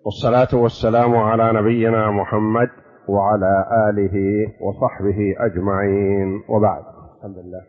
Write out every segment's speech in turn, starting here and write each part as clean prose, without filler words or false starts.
والصلاة والسلام على نبينا محمد وعلى آله وصحبه أجمعين، وبعد. الحمد لله.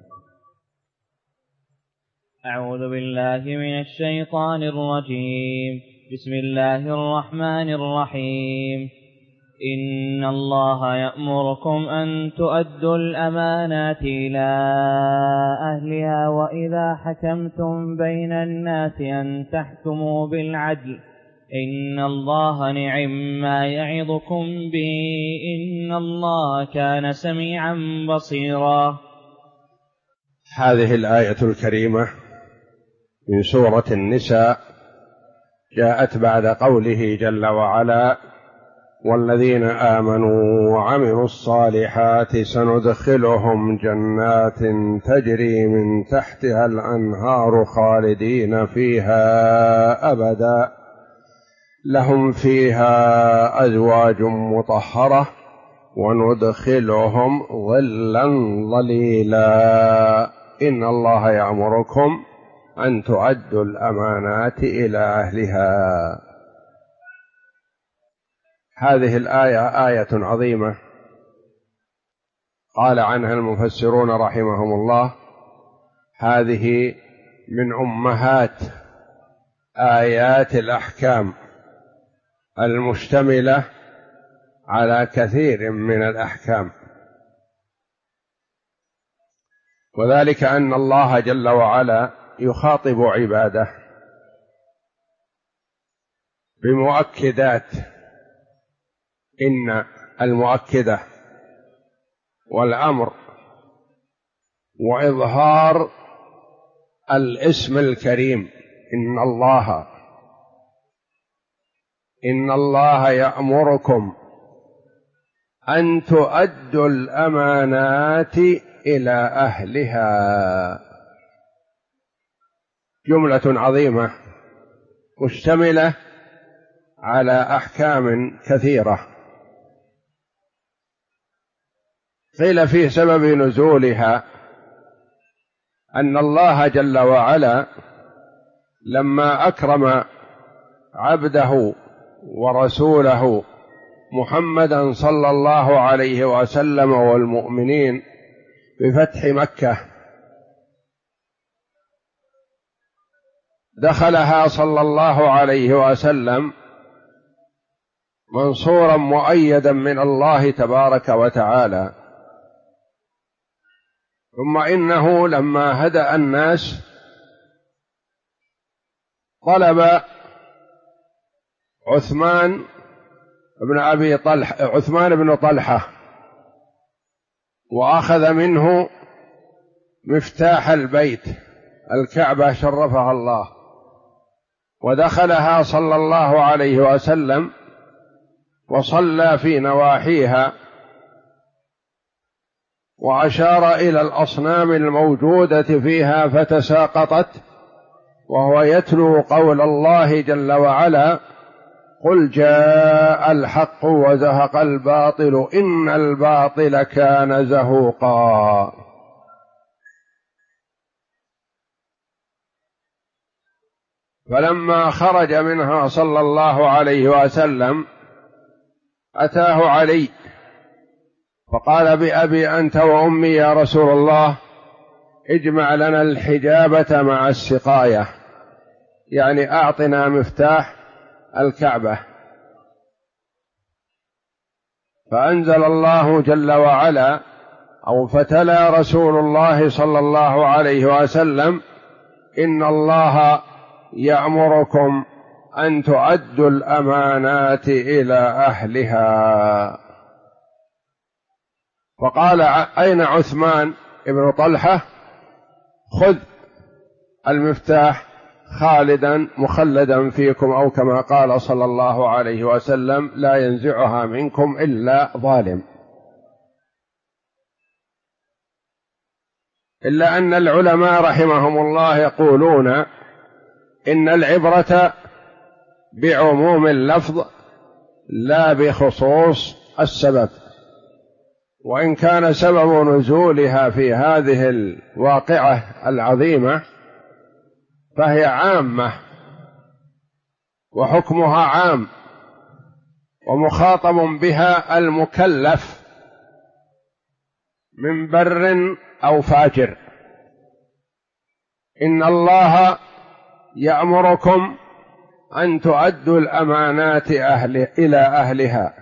أعوذ بالله من الشيطان الرجيم. بسم الله الرحمن الرحيم. إن الله يأمركم أن تؤدوا الأمانات إلى أهلها وإذا حكمتم بين الناس أن تحكموا بالعدل إن الله نعم ما يعظكم به إن الله كان سميعا بصيرا. هذه الآية الكريمة من سورة النساء جاءت بعد قوله جل وعلا: والذين آمنوا وعملوا الصالحات سندخلهم جنات تجري من تحتها الأنهار خالدين فيها أبدا لهم فيها أزواج مطهرة وندخلهم ظلا ظليلا إن الله يأمركم أن تؤدوا الأمانات إلى أهلها. هذه الآية آية عظيمة قال عنها المفسرون رحمهم الله: هذه من أمهات آيات الأحكام المشتملة على كثير من الأحكام، وذلك أن الله جل وعلا يخاطب عباده بمؤكدات، إن المؤكدة والأمر وإظهار الاسم الكريم إن الله يأمركم أن تؤدوا الأمانات إلى أهلها. جملة عظيمة مشتملة على أحكام كثيرة. قيل في سبب نزولها أن الله جل وعلا لما أكرم عبده ورسوله محمدا صلى الله عليه وسلم والمؤمنين بفتح مكة، دخلها صلى الله عليه وسلم منصورا مؤيدا من الله تبارك وتعالى. ثم إنه لما هدأ الناس طلب عثمان بن طلحة وأخذ منه مفتاح البيت الكعبة شرفها الله، ودخلها صلى الله عليه وسلم وصلى في نواحيها، وأشار إلى الأصنام الموجودة فيها فتساقطت، وهو يتلو قول الله جل وعلا: قل جاء الحق وزهق الباطل إن الباطل كان زهوقا. فلما خرج منها صلى الله عليه وسلم أتاه علي فقال: بأبي أنت وأمي يا رسول الله، اجمع لنا الحجابة مع السقاية، يعني أعطنا مفتاح الكعبة. فأنزل الله جل وعلا فتلا رسول الله صلى الله عليه وسلم: إن الله يأمركم أن تؤدوا الأمانات إلى أهلها. فقال: أين عثمان بن طلحة؟ خذ المفتاح خالدا مخلدا فيكم، أو كما قال صلى الله عليه وسلم: لا ينزعها منكم إلا ظالم. إلا أن العلماء رحمهم الله يقولون إن العبرة بعموم اللفظ لا بخصوص السبب، وإن كان سبب نزولها في هذه الواقعة العظيمة فهي عامة وحكمها عام ومخاطب بها المكلف من بر أو فاجر. إن الله يأمركم أن تؤدوا الأمانات إلى أهلها.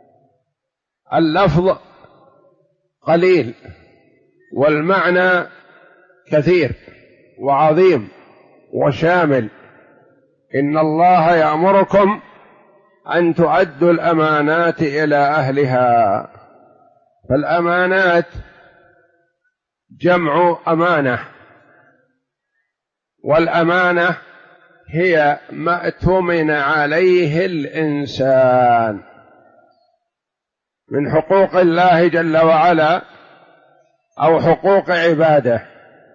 اللفظ قليل والمعنى كثير وعظيم وشامل. إن الله يأمركم أن تؤدوا الأمانات إلى أهلها. فالأمانات جمع أمانة، والأمانة هي ما اؤتمن عليه الإنسان من حقوق الله جل وعلا أو حقوق عباده.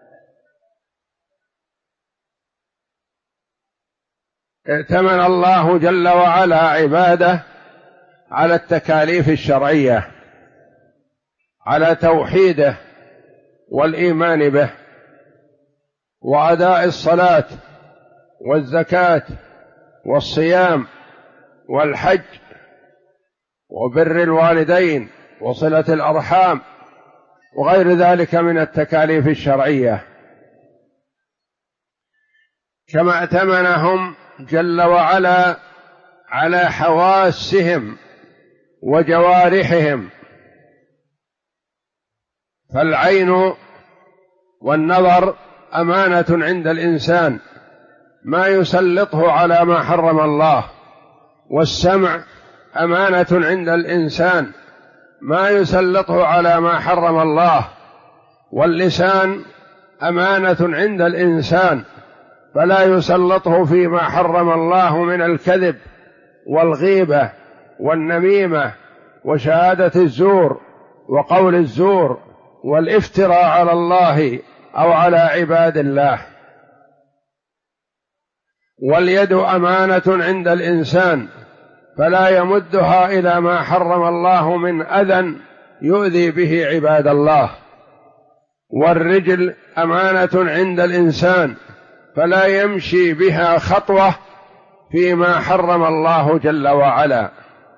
ائتمن الله جل وعلا عباده على التكاليف الشرعية، على توحيده والإيمان به، وأداء الصلاة والزكاة والصيام والحج وبر الوالدين وصلة الأرحام وغير ذلك من التكاليف الشرعية. كما ائتمنهم جل وعلا على حواسهم وجوارحهم. فالعين والنظر أمانة عند الإنسان ما يسلطه على ما حرم الله، والسمع أمانة عند الإنسان ما يسلطه على ما حرم الله، واللسان أمانة عند الإنسان فلا يسلطه فيما حرم الله من الكذب والغيبة والنميمة وشهادة الزور وقول الزور والافتراء على الله أو على عباد الله. واليد أمانة عند الإنسان فلا يمدها إلى ما حرم الله من أذى يؤذي به عباد الله. والرجل أمانة عند الإنسان فلا يمشي بها خطوة فيما حرم الله جل وعلا.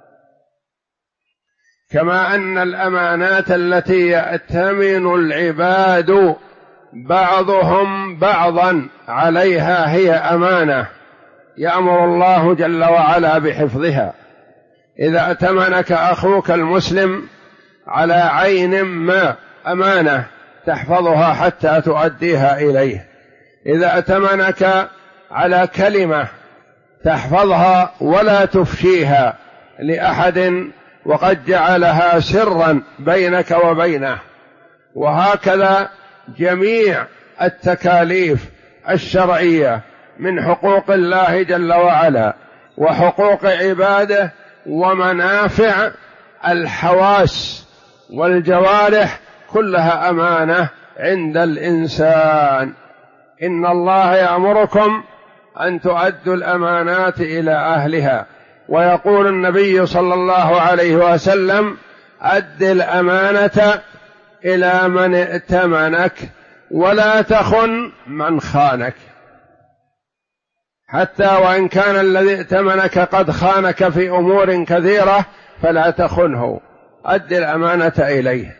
كما أن الأمانات التي يأتمن العباد بعضهم بعضا عليها هي أمانة يأمر الله جل وعلا بحفظها. إذا ائتمنك أخوك المسلم على عين ما أمانة تحفظها حتى تؤديها إليه. إذا ائتمنك على كلمة تحفظها ولا تفشيها لأحد وقد جعلها سرا بينك وبينه. وهكذا جميع التكاليف الشرعية من حقوق الله جل وعلا وحقوق عباده ومنافع الحواس والجوارح كلها أمانة عند الإنسان. إن الله يأمركم أن تؤدوا الأمانات إلى أهلها. ويقول النبي صلى الله عليه وسلم: أد الأمانة إلى من ائتمنك ولا تخن من خانك. حتى وإن كان الذي ائتمنك قد خانك في أمور كثيرة فلا تخنه، أد الأمانة إليه.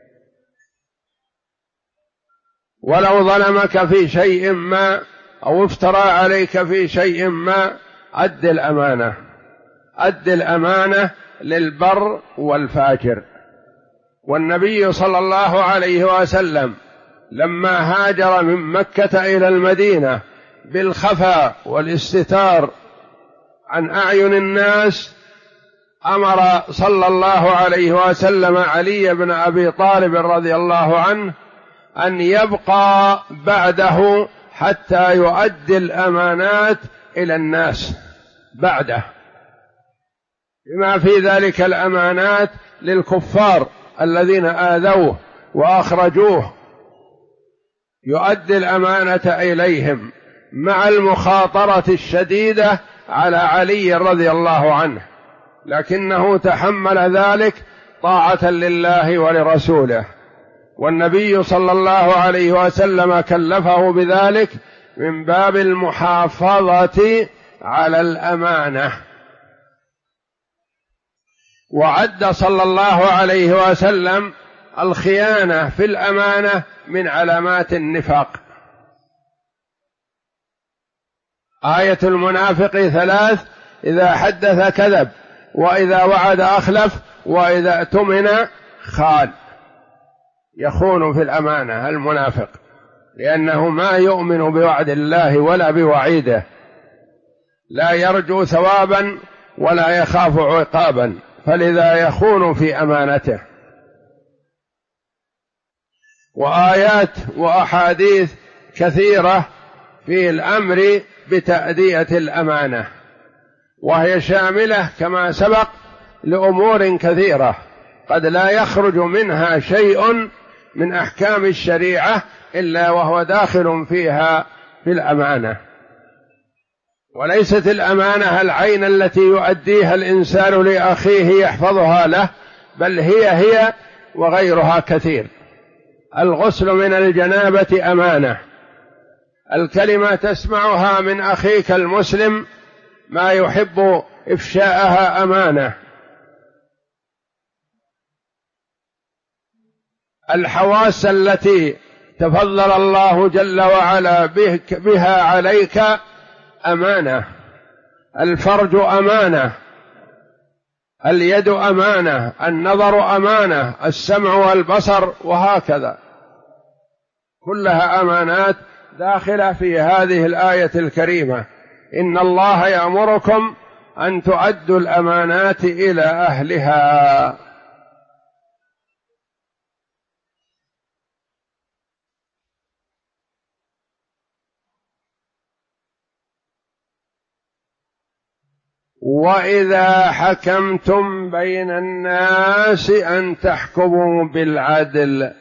ولو ظلمك في شيء ما أو افترى عليك في شيء ما أد الأمانة. أد الأمانة للبر والفاجر. والنبي صلى الله عليه وسلم لما هاجر من مكة إلى المدينة بالخفاء والاستتار عن أعين الناس، أمر صلى الله عليه وسلم علي بن أبي طالب رضي الله عنه أن يبقى بعده حتى يؤدي الأمانات إلى الناس بعده، بما في ذلك الأمانات للكفار الذين آذوه وأخرجوه، يؤدي الأمانة إليهم مع المخاطرة الشديدة على علي رضي الله عنه، لكنه تحمل ذلك طاعة لله ولرسوله. والنبي صلى الله عليه وسلم كلفه بذلك من باب المحافظة على الأمانة. وعد صلى الله عليه وسلم الخيانة في الأمانة من علامات النفاق. آية المنافق 3: إذا حدث كذب، وإذا وعد أخلف، وإذا اؤتمن خان. يخون في الأمانة المنافق، لأنه ما يؤمن بوعد الله ولا بوعيده، لا يرجو ثوابا ولا يخاف عقابا، فلذا يخون في أمانته. وآيات وأحاديث كثيرة في الأمر بتأدية الأمانة، وهي شاملة كما سبق لأمور كثيرة قد لا يخرج منها شيء من أحكام الشريعة إلا وهو داخل فيها في الأمانة. وليست الأمانة العين التي يؤديها الإنسان لأخيه يحفظها له، بل هي وغيرها كثير. الغسل من الجنابة أمانة، الكلمة تسمعها من أخيك المسلم ما يحب إفشاءها أمانة، الحواس التي تفضل الله جل وعلا بها عليك أمانة، الفرج أمانة، اليد أمانة، النظر أمانة، السمع والبصر، وهكذا كلها أمانات داخلة في هذه الآية الكريمة. إن الله يأمركم أن تؤدوا الأمانات إلى أهلها. وإذا حكمتم بين الناس أن تحكموا بالعدل.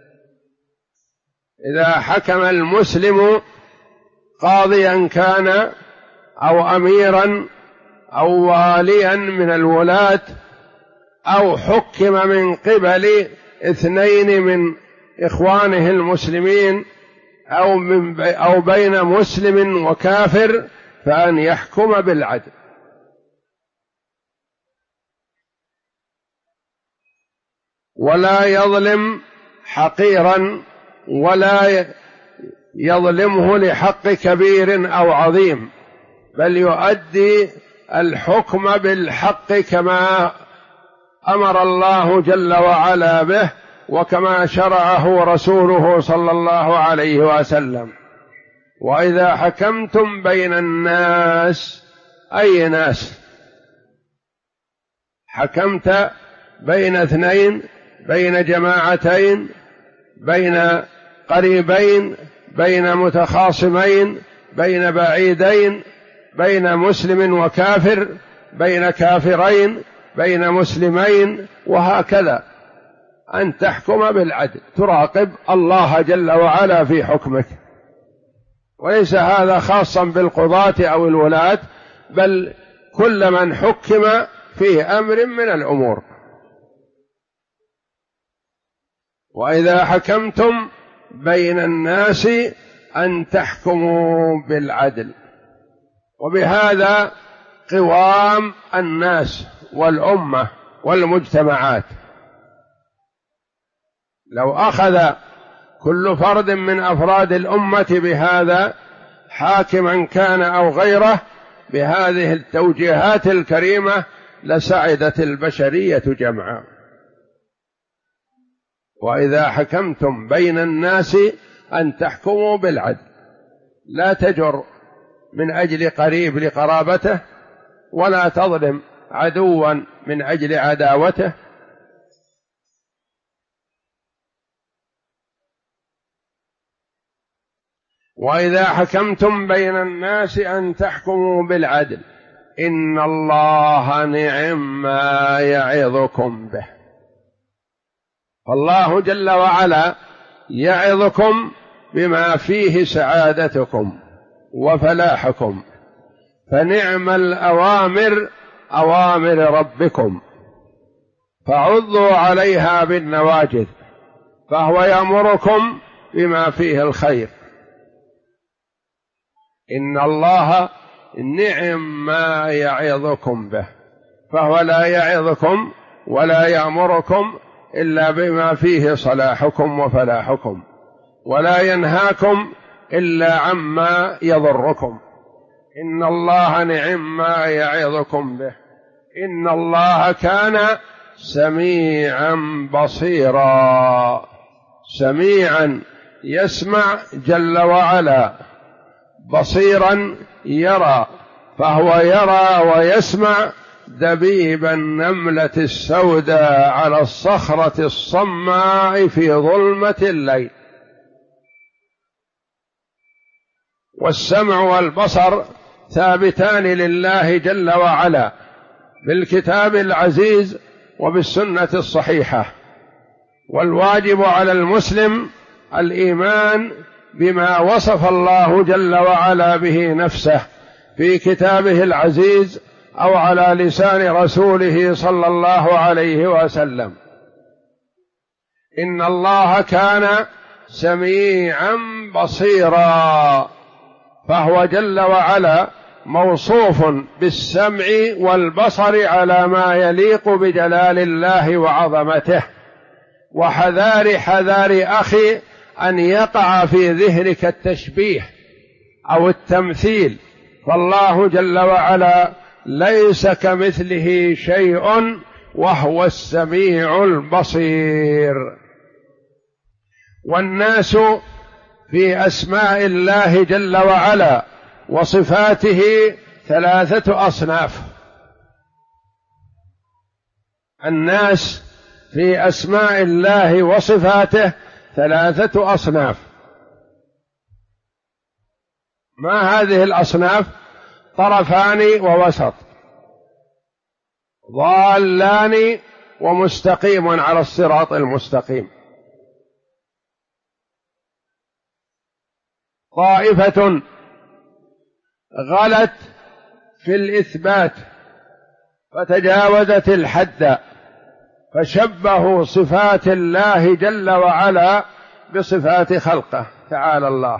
إذا حكم المسلم قاضيا كان أو أميرا أو واليا من الولاة، أو حكم من قبل 2 من إخوانه المسلمين، أو بين مسلم وكافر، فأن يحكم بالعدل. ولا يظلم حقيرا ولا يظلمه لحق كبير أو عظيم، بل يؤدي الحكم بالحق كما أمر الله جل وعلا به، وكما شرعه رسوله صلى الله عليه وسلم. وإذا حكمتم بين الناس، أي ناس؟ حكمت بين 2، بين جماعتين، بين قريبين، بين متخاصمين، بين بعيدين، بين مسلم وكافر، بين كافرين، بين مسلمين، وهكذا. أن تحكم بالعدل، تراقب الله جل وعلا في حكمك. وليس هذا خاصا بالقضاة أو الولاة، بل كل من حكم في أمر من الأمور. وإذا حكمتم بين الناس أن تحكموا بالعدل. وبهذا قوام الناس والأمة والمجتمعات. لو أخذ كل فرد من أفراد الأمة بهذا، حاكما كان أو غيره، بهذه التوجيهات الكريمة، لسعدت البشرية جمعا. وإذا حكمتم بين الناس أن تحكموا بالعدل، لا تجر من أجل قريب لقرابته، ولا تظلم عدوا من أجل عداوته. وإذا حكمتم بين الناس أن تحكموا بالعدل، إن الله نعم ما يعظكم به. فالله جل وعلا يعظكم بما فيه سعادتكم وفلاحكم، فنعم الأوامر أوامر ربكم، فعضوا عليها بالنواجذ، فهو يأمركم بما فيه الخير. إن الله نعم ما يعظكم به، فهو لا يعظكم ولا يأمركم إلا بما فيه صلاحكم وفلاحكم، ولا ينهاكم إلا عما يضركم. إن الله نعم ما يعظكم به، إن الله كان سميعا بصيرا. سميعا يسمع جل وعلا، بصيرا يرى، فهو يرى ويسمع دبيب النملة السوداء على الصخرة الصماء في ظلمة الليل. والسمع والبصر ثابتان لله جل وعلا بالكتاب العزيز وبالسنة الصحيحة، والواجب على المسلم الإيمان بما وصف الله جل وعلا به نفسه في كتابه العزيز أو على لسان رسوله صلى الله عليه وسلم. إن الله كان سميعا بصيرا، فهو جل وعلا موصوف بالسمع والبصر على ما يليق بجلال الله وعظمته. وحذار حذار أخي أن يقع في ذهنك التشبيه أو التمثيل، فالله جل وعلا ليس كمثله شيء وهو السميع البصير. والناس في أسماء الله جل وعلا وصفاته ثلاثة أصناف. الناس في أسماء الله وصفاته ثلاثة أصناف. ما هذه الأصناف؟ طرفان ووسط، ضالان ومستقيم على الصراط المستقيم. طائفة غلت في الإثبات فتجاوزت الحد، فشبهوا صفات الله جل وعلا بصفات خلقه تعالى الله.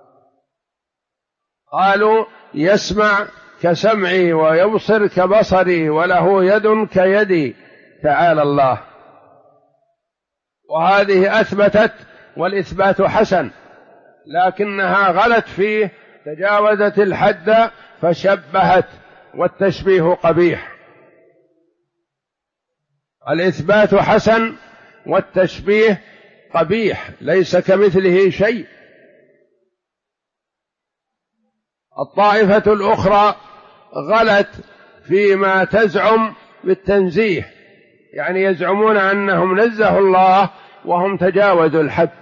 قالوا يسمع كسمعي ويبصر كبصري وله يد كيدي تعالى الله، وهذه أثبتت والإثبات حسن، لكنها غلت فيه، تجاوزت الحد فشبهت، والتشبيه قبيح. الإثبات حسن والتشبيه قبيح، ليس كمثله شيء. الطائفة الأخرى غلت فيما تزعم بالتنزيه، يعني يزعمون أنهم نزهوا الله وهم تجاوزوا الحد،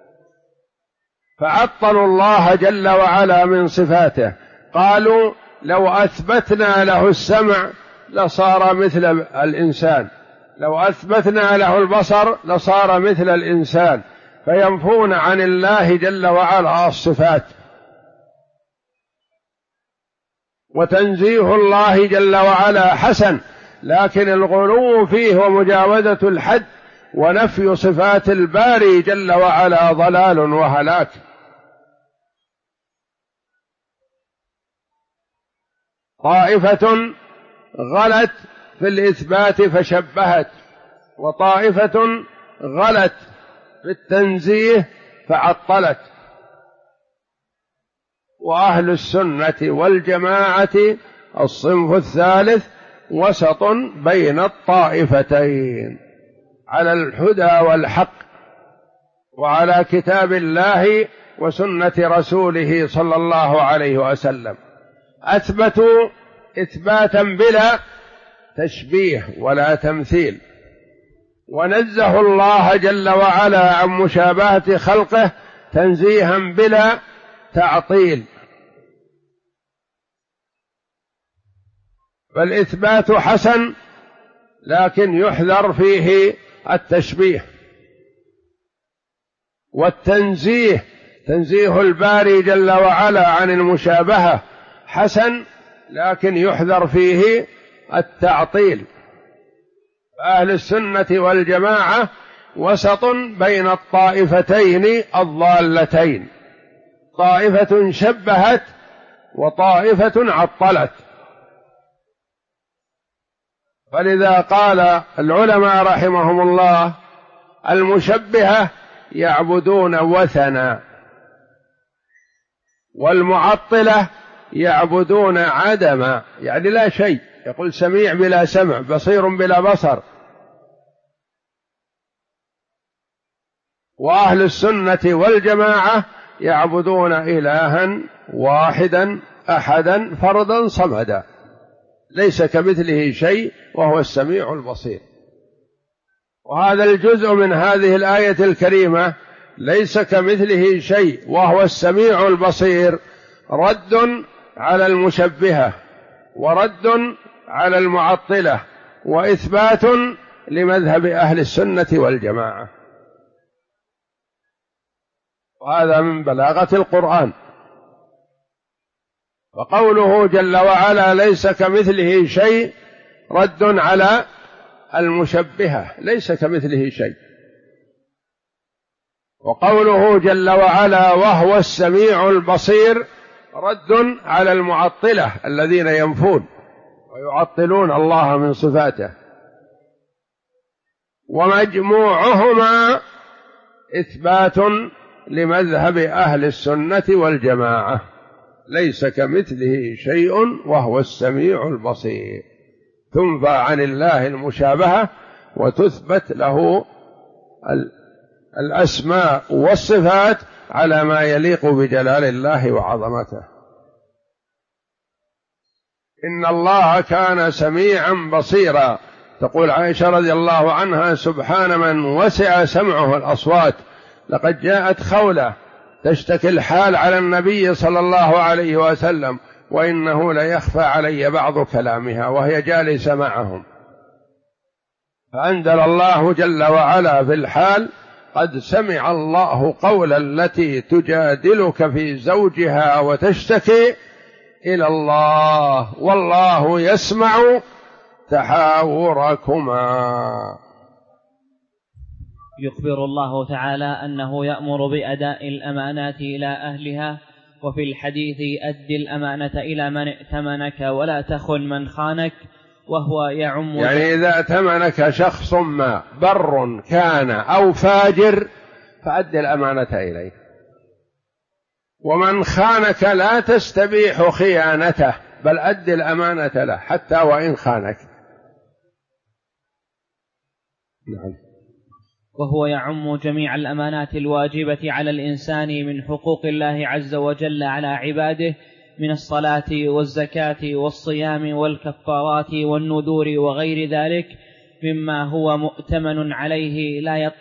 فعطلوا الله جل وعلا من صفاته. قالوا لو أثبتنا له السمع لصار مثل الإنسان، لو أثبتنا له البصر لصار مثل الإنسان، فينفون عن الله جل وعلا الصفات. وتنزيه الله جل وعلا حسن، لكن الغلو فيه ومجاوزة الحد ونفي صفات الباري جل وعلا ضلال وهلاك. طائفة غلت في الإثبات فشبهت، وطائفة غلت في التنزيه فعطلت. وأهل السنة والجماعة الصنف الثالث وسط بين الطائفتين، على الهدى والحق، وعلى كتاب الله وسنة رسوله صلى الله عليه وسلم. أثبتوا إثباتا بلا تشبيه ولا تمثيل، ونزهوا الله جل وعلا عن مشابهة خلقه تنزيها بلا تعطيل. فالإثبات حسن، لكن يحذر فيه التشبيه. والتنزيه، تنزيه الباري جل وعلا عن المشابهة، حسن، لكن يحذر فيه التعطيل. أهل السنة والجماعة وسط بين الطائفتين الضالتين، طائفة شبهت وطائفة عطلت. فلذا قال العلماء رحمهم الله: المشبهة يعبدون وثنا، والمعطلة يعبدون عدما، يعني لا شيء، يقول سميع بلا سمع، بصير بلا بصر. وأهل السنة والجماعة يعبدون إلها واحدا أحدا فردا صمدا، ليس كمثله شيء وهو السميع البصير. وهذا الجزء من هذه الآية الكريمة ليس كمثله شيء وهو السميع البصير رد على المشبهة ورد على المعطلة وإثبات لمذهب أهل السنة والجماعة، وهذا من بلاغة القرآن. وقوله جل وعلا ليس كمثله شيء رد على المشبهة، ليس كمثله شيء. وقوله جل وعلا وهو السميع البصير رد على المعطلة الذين ينفون ويعطلون الله من صفاته. ومجموعهما إثبات لمذهب أهل السنة والجماعة، ليس كمثله شيء وهو السميع البصير. تنفى عن الله المشابهة وتثبت له الأسماء والصفات على ما يليق بجلال الله وعظمته. إن الله كان سميعا بصيرا. تقول عائشة رضي الله عنها: سبحان من وسع سمعه الأصوات. لقد جاءت خولة تشتكي الحال على النبي صلى الله عليه وسلم، وإنه ليخفى علي بعض كلامها وهي جالسة معهم، فأنزل الله جل وعلا في الحال: قد سمع الله قول التي تجادلك في زوجها وتشتكي إلى الله والله يسمع تحاوركما. يخبر الله تعالى أنه يأمر بأداء الأمانات إلى أهلها، وفي الحديث: أد الأمانة إلى من ائتمنك ولا تخن من خانك. وهو يعم، يعني إذا ائتمنك شخص ما بر كان أو فاجر فأد الأمانة إليه، ومن خانك لا تستبيح خيانته، بل أد الأمانة له حتى وإن خانك. نعم. وهو يعم جميع الأمانات الواجبة على الإنسان من حقوق الله عز وجل على عباده، من الصلاة والزكاة والصيام والكفارات والنذور وغير ذلك، مما هو مؤتمن عليه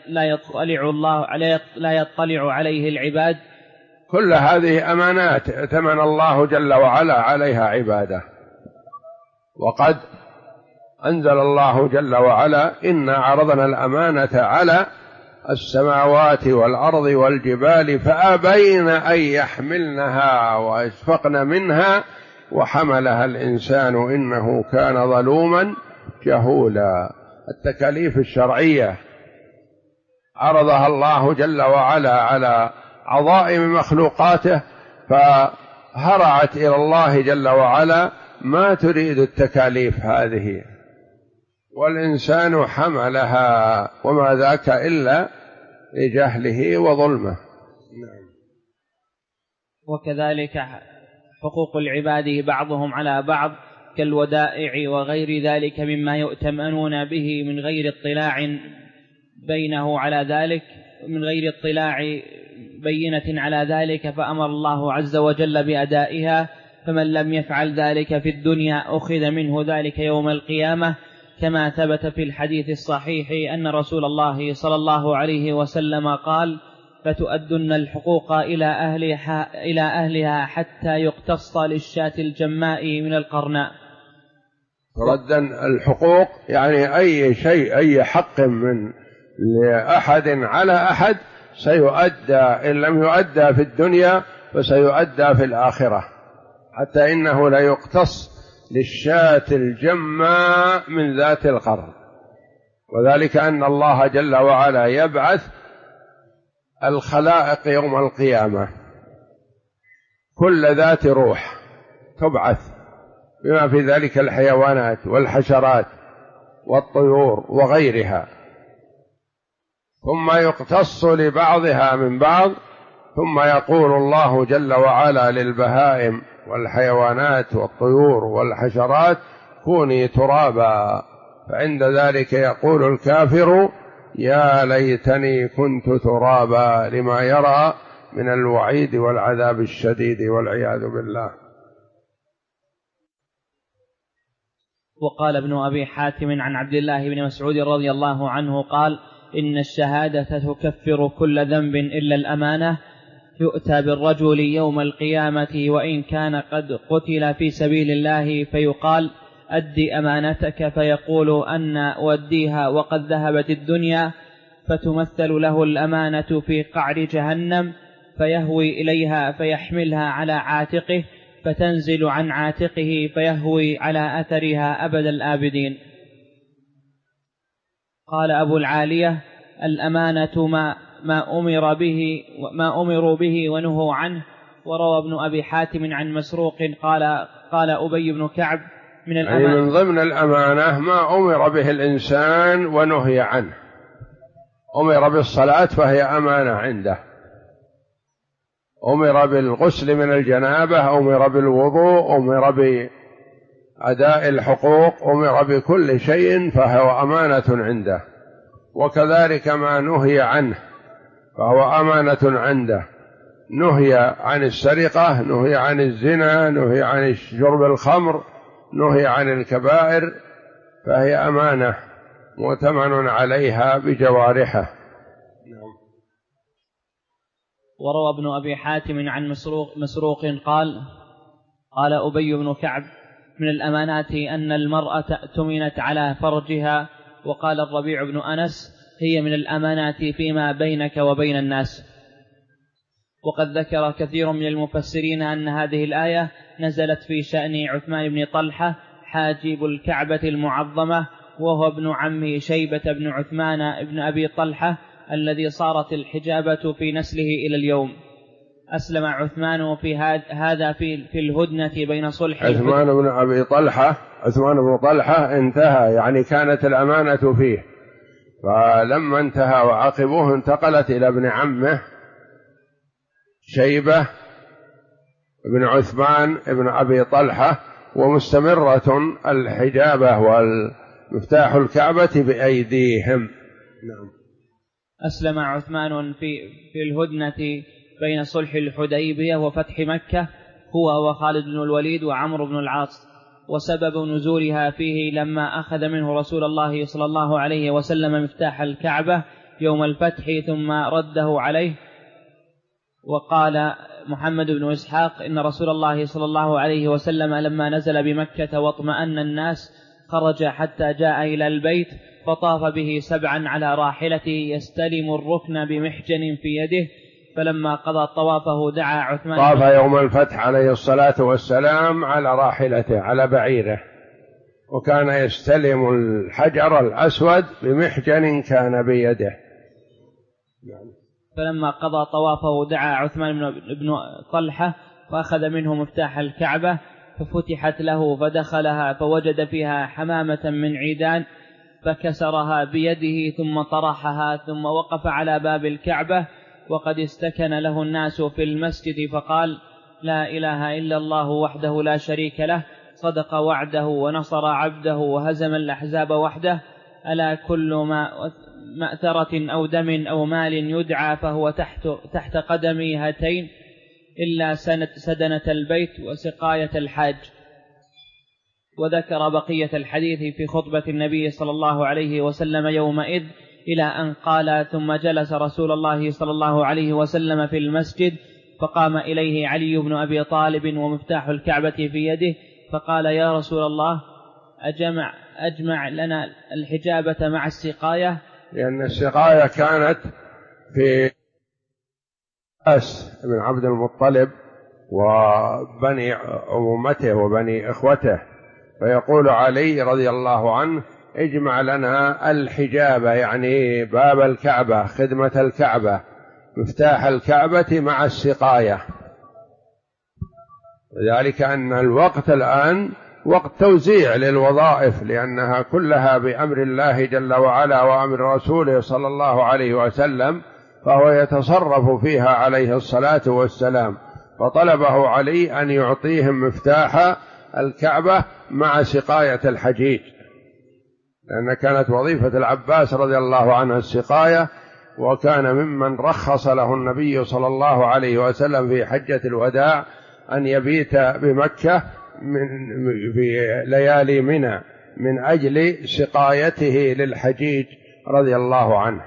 لا يطلع عليه العباد. كل هذه أمانات ائتمن الله جل وعلا عليها عباده. وقد أنزل الله جل وعلا: إنا عرضنا الأمانة على السماوات والأرض والجبال فأبين أن يحملنها وأشفقن منها وحملها الإنسان إنه كان ظلوما جهولا. التكاليف الشرعية عرضها الله جل وعلا على عظائم مخلوقاته، فهرعت إلى الله جل وعلا ما تريد التكاليف هذه، والإنسان حملها، وما ذاك إلا لجهله وظلمه. وكذلك حقوق العباد بعضهم على بعض كالودائع وغير ذلك مما يؤتمنون به من غير اطلاع بينه على ذلك، من غير اطلاع بينة على ذلك، فأمر الله عز وجل بأدائها. فمن لم يفعل ذلك في الدنيا أخذ منه ذلك يوم القيامة، كما ثبت في الحديث الصحيح أن رسول الله صلى الله عليه وسلم قال: فتؤدن الحقوق إلى أهلها حتى يقتص للشاة الجماء من القرناء. ردا الحقوق يعني أي شيء، أي حق من لأحد على أحد سيؤدى، إن لم يؤدى في الدنيا فسيؤدى في الآخرة، حتى إنه لا يقتص للشاة الجماء من ذات القرن. وذلك أن الله جل وعلا يبعث الخلائق يوم القيامة، كل ذات روح تبعث، بما في ذلك الحيوانات والحشرات والطيور وغيرها، ثم يقتص لبعضها من بعض، ثم يقول الله جل وعلا للبهائم والحيوانات والطيور والحشرات كوني ترابا، فعند ذلك يقول الكافر يا ليتني كنت ترابا، لما يرى من الوعيد والعذاب الشديد والعياذ بالله. وقال ابن أبي حاتم عن عبد الله بن مسعود رضي الله عنه قال إن الشهادة تكفر كل ذنب إلا الأمانة، يؤتى بالرجل يوم القيامة وإن كان قد قتل في سبيل الله فيقال أدي أمانتك، فيقول أن أوديها وقد ذهبت الدنيا، فتمثل له الأمانة في قعر جهنم، فيهوي إليها فيحملها على عاتقه، فتنزل عن عاتقه فيهوي على أثرها أبد الآبدين. قال أبو العالية الأمانة ما أمروا به ونهوا عنه. وروى ابن أبي حاتم عن مسروق قال أبي بن كعب من الأمانة، يعني من ضمن الأمانة ما أمر به الإنسان ونهي عنه. أمر بالصلاة فهي أمانة عنده، أمر بالغسل من الجنابة، أمر بالوضوء، أمر بأداء الحقوق، أمر بكل شيء فهو أمانة عنده. وكذلك ما نهي عنه فهو أمانة عنده، نهي عن السرقة، نهي عن الزنا، نهي عن شرب الخمر، نهي عن الكبائر، فهي أمانة مؤتمن عليها بجوارحه. وروى ابن أبي حاتم عن مسروق قال أبي بن كعب من الأمانات أن المرأة اؤتمنت على فرجها. وقال الربيع بن أنس هي من الأمانات فيما بينك وبين الناس. وقد ذكر كثير من المفسرين أن هذه الآية نزلت في شأن عثمان بن طلحة حاجب الكعبة المعظمة، وهو ابن عمه شيبة بن عثمان بن أبي طلحة الذي صارت الحجابة في نسله إلى اليوم. أسلم عثمان في هذا في الهدنة بين صلح عثمان بن طلحة انتهى، يعني كانت الأمانة فيه، فلما انتهى وعقبوه انتقلت إلى ابن عمه شيبة بن عثمان بن أبي طلحة، ومستمرة الحجابة والمفتاح الكعبة بأيديهم. نعم. أسلم عثمان في الهدنة بين صلح الحديبية وفتح مكة هو وخالد بن الوليد وعمرو بن العاص، وسبب نزولها فيه لما أخذ منه رسول الله صلى الله عليه وسلم مفتاح الكعبة يوم الفتح ثم رده عليه. وقال محمد بن إسحاق إن رسول الله صلى الله عليه وسلم لما نزل بمكة واطمأن الناس خرج حتى جاء إلى البيت فطاف به 7 على راحلته يستلم الركن بمحجن في يده، فلما قضى طوافه دعا عثمان. طاف يوم الفتح عليه الصلاة والسلام على راحلته على بعيره، وكان يستلم الحجر الأسود بمحجن كان بيده. فلما قضى طوافه دعا عثمان بن طلحة فأخذ منه مفتاح الكعبة ففتحت له فدخلها فوجد فيها حمامة من عيدان فكسرها بيده ثم طرحها، ثم وقف على باب الكعبة وقد استكن له الناس في المسجد فقال لا إله إلا الله وحده لا شريك له صدق وعده ونصر عبده وهزم الأحزاب وحده، ألا كل مأثرة أو دم أو مال يدعى فهو تحت قدمي هاتين إلا سدنة البيت وسقاية الحاج. وذكر بقية الحديث في خطبة النبي صلى الله عليه وسلم يومئذ إلى أن قال ثم جلس رسول الله صلى الله عليه وسلم في المسجد فقام إليه علي بن أبي طالب ومفتاح الكعبة في يده فقال يا رسول الله أجمع لنا الحجابة مع السقاية، لأن السقاية كانت في أس بن عبد المطلب وبني عمومته وبني إخوته، فيقول علي رضي الله عنه اجمع لنا الحجابة، يعني باب الكعبة، خدمة الكعبة، مفتاح الكعبة مع السقاية. ذلك أن الوقت الآن وقت توزيع للوظائف، لأنها كلها بأمر الله جل وعلا وأمر رسوله صلى الله عليه وسلم، فهو يتصرف فيها عليه الصلاة والسلام. فطلبه علي أن يعطيهم مفتاح الكعبة مع سقاية الحجيج، لأن كانت وظيفة العباس رضي الله عنه السقاية، وكان ممن رخص له النبي صلى الله عليه وسلم في حجة الوداع أن يبيت بمكة في ليالي منى من أجل سقايته للحجيج رضي الله عنه.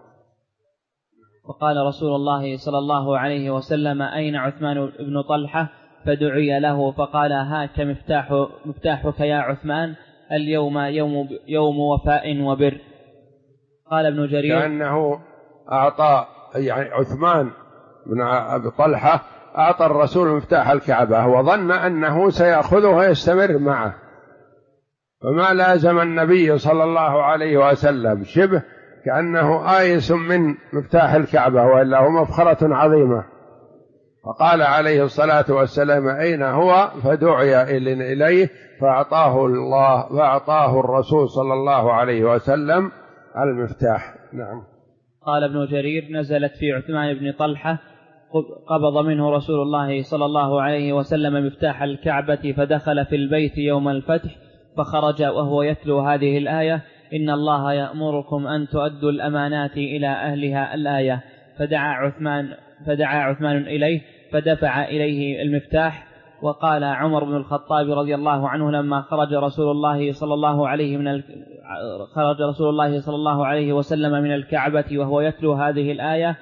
وقال رسول الله صلى الله عليه وسلم: أين عثمان بن طلحة؟ فدعي له فقال: هاك مفتاحك يا عثمان، اليوم يوم وفاء وبر. قال ابن جرير: كأنه أعطى يعني عثمان بن أبي طلحة أعطى الرسول مفتاح الكعبة وظن أنه سيأخذه ويستمر معه، فما لازم النبي صلى الله عليه وسلم، شبه كأنه آيس من مفتاح الكعبة، وإلا هو مفخرة عظيمة. فقال عليه الصلاة والسلام: أين هو؟ فدعي إليه فأعطاه الرسول صلى الله عليه وسلم المفتاح. نعم. قال ابن جرير: نزلت في عثمان بن طلحة، قبض منه رسول الله صلى الله عليه وسلم مفتاح الكعبة، فدخل في البيت يوم الفتح، فخرج وهو يتلو هذه الآية: إن الله يأمركم أن تؤدوا الأمانات إلى أهلها، الآية. فدعا عثمان إليه فدفع إليه المفتاح. وقال عمر بن الخطاب رضي الله عنه: لما خرج رسول الله صلى الله عليه وسلم من الكعبة وهو يتلو هذه الآية: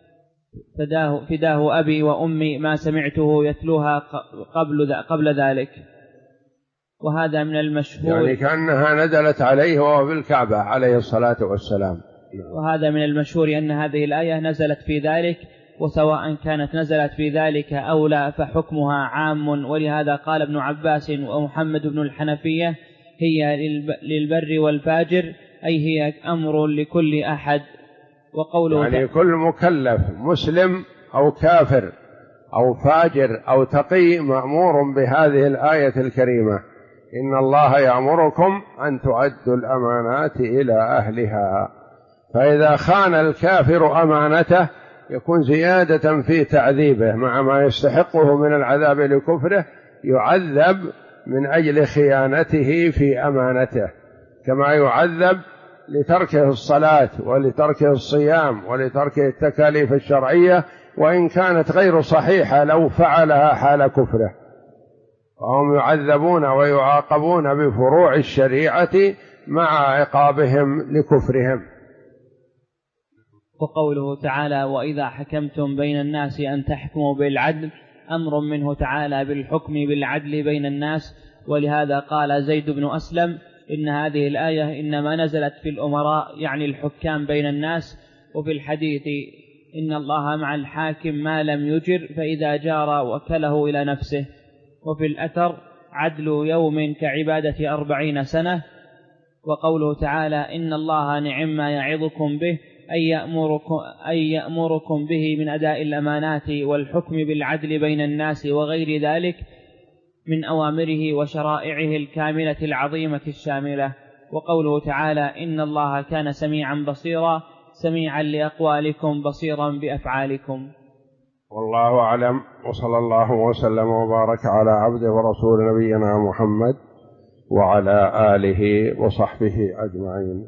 فداه أبي وأمي ما سمعته يتلوها قبل ذلك. وهذا من المشهور، يعني كأنها نزلت عليه وهو في الكعبة عليه الصلاة والسلام. وهذا من المشهور أن هذه الآية نزلت في ذلك، وسواء كانت نزلت في ذلك أو لا فحكمها عام. ولهذا قال ابن عباس ومحمد بن الحنفية: هي للبر والفاجر، أي هي أمر لكل أحد. وقوله يعني كل مكلف مسلم أو كافر أو فاجر أو تقي مأمور بهذه الآية الكريمة: إن الله يأمركم أن تؤدوا الأمانات إلى أهلها. فإذا خان الكافر أمانته يكون زيادة في تعذيبه، مع ما يستحقه من العذاب لكفره يعذب من أجل خيانته في أمانته، كما يعذب لتركه الصلاة ولتركه الصيام ولتركه التكاليف الشرعية وإن كانت غير صحيحة لو فعلها حال كفره، وهم يعذبون ويعاقبون بفروع الشريعة مع عقابهم لكفرهم. وقوله تعالى: وإذا حكمتم بين الناس أن تحكموا بالعدل، أمر منه تعالى بالحكم بالعدل بين الناس. ولهذا قال زيد بن أسلم: إن هذه الآية إنما نزلت في الأمراء، يعني الحكام بين الناس. وفي الحديث: إن الله مع الحاكم ما لم يجر، فإذا جار وكله إلى نفسه. وفي الأثر: عدل يوم كعبادة 40 سنة. وقوله تعالى: إن الله نعم ما يعظكم به، أي يأمركم به من أداء الأمانات والحكم بالعدل بين الناس وغير ذلك من أوامره وشرائعه الكاملة العظيمة الشاملة. وقوله تعالى: إن الله كان سميعا بصيرا، سميعا لأقوالكم بصيرا بأفعالكم. والله أعلم، وصلى الله وسلم وبارك على عبده ورسول نبينا محمد وعلى آله وصحبه أجمعين.